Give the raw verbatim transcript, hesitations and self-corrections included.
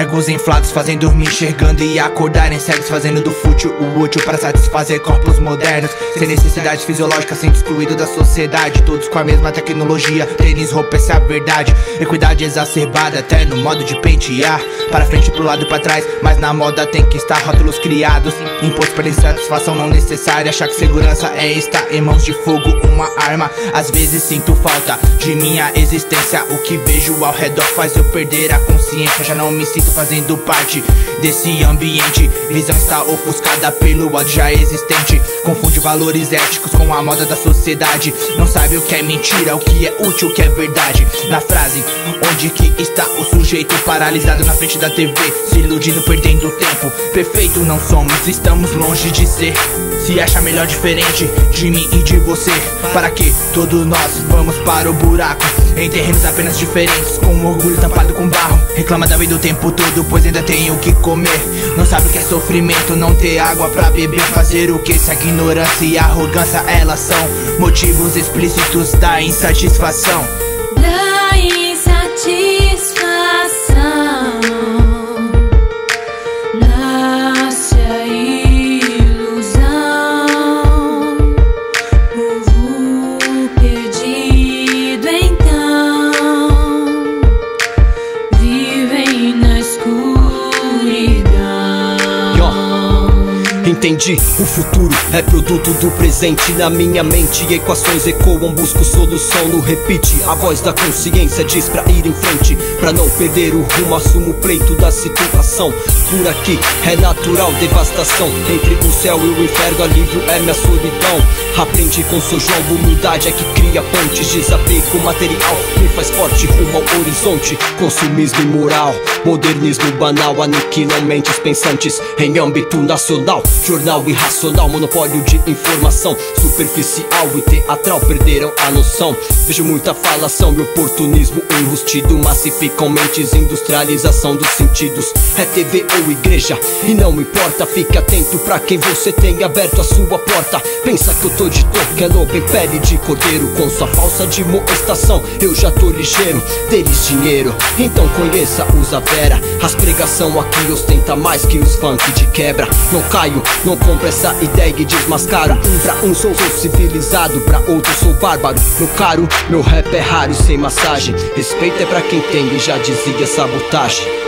egos inflados fazem dormir enxergando e acordarem cegos, fazendo do fútil o útil para satisfazer corpos modernos, sem necessidades fisiológicas, sendo excluído da sociedade. Todos com a mesma tecnologia, tênis, roupa, essa é a verdade. Equidade exacerbada até no modo de pentear, para frente, pro lado e pra trás, mas na moda tem que estar. Rótulos criados, impostos para insatisfação não necessária. Achar que segurança é estar em mãos de fogo, uma arma. Às vezes sinto falta de minha existência, o que vejo ao redor faz eu perder a consciência. Já não me sinto fazendo parte desse ambiente. Visão está ofuscada pelo ódio já existente. Confunde valores éticos com a moda da sociedade. Não sabe o que é mentira, o que é útil, o que é verdade. Na frase, onde que está o sujeito paralisado na frente da T V, se iludindo, perdendo tempo. Perfeito não somos, estamos longe de ser. Se acha melhor diferente de mim e de você, para que todos nós vamos para o buraco, em terrenos apenas diferentes, com orgulho tampado com barro. Reclama da vida o tempo todo, pois ainda tem o que comer. Não sabe o que é sofrimento, não ter água pra beber. Fazer o que se a ignorância e a arrogância elas são motivos explícitos da insatisfação. Da insatisfação nasce a ilusão, povo perdido então vivem na escuridão. Entendi, o futuro é produto do presente. Na minha mente equações ecoam, busco solução no repeat. A voz da consciência diz pra ir em frente, pra não perder o rumo, assumo o pleito da situação. Por aqui é natural devastação, entre o céu e o inferno alívio é minha solidão. Aprendi com São João, humildade é que cria pontes. Desapego material me faz forte rumo ao horizonte. Consumismo imoral, modernismo banal aniquilam mentes pensantes em âmbito nacional. Jornal irracional, monopólio de informação superficial e teatral, perderam a noção. Vejo muita falação e oportunismo enrustido, massificam mentes, industrialização dos sentidos. É T V ou igreja, e não importa, fique atento pra quem você tem aberto a sua porta. Pensa que eu tô de toque, é lobo em pele de cordeiro, com sua falsa demonstração eu já tô ligeiro. Deles dinheiro, então conheça os Avera. As pregação aqui ostenta mais que os funk de quebra. Não caio, não compro essa ideia e desmascaro. Pra um sou, sou civilizado, pra outro sou bárbaro. Meu caro, meu rap é raro e sem massagem. Respeito é pra quem tem e já dizia sabotagem.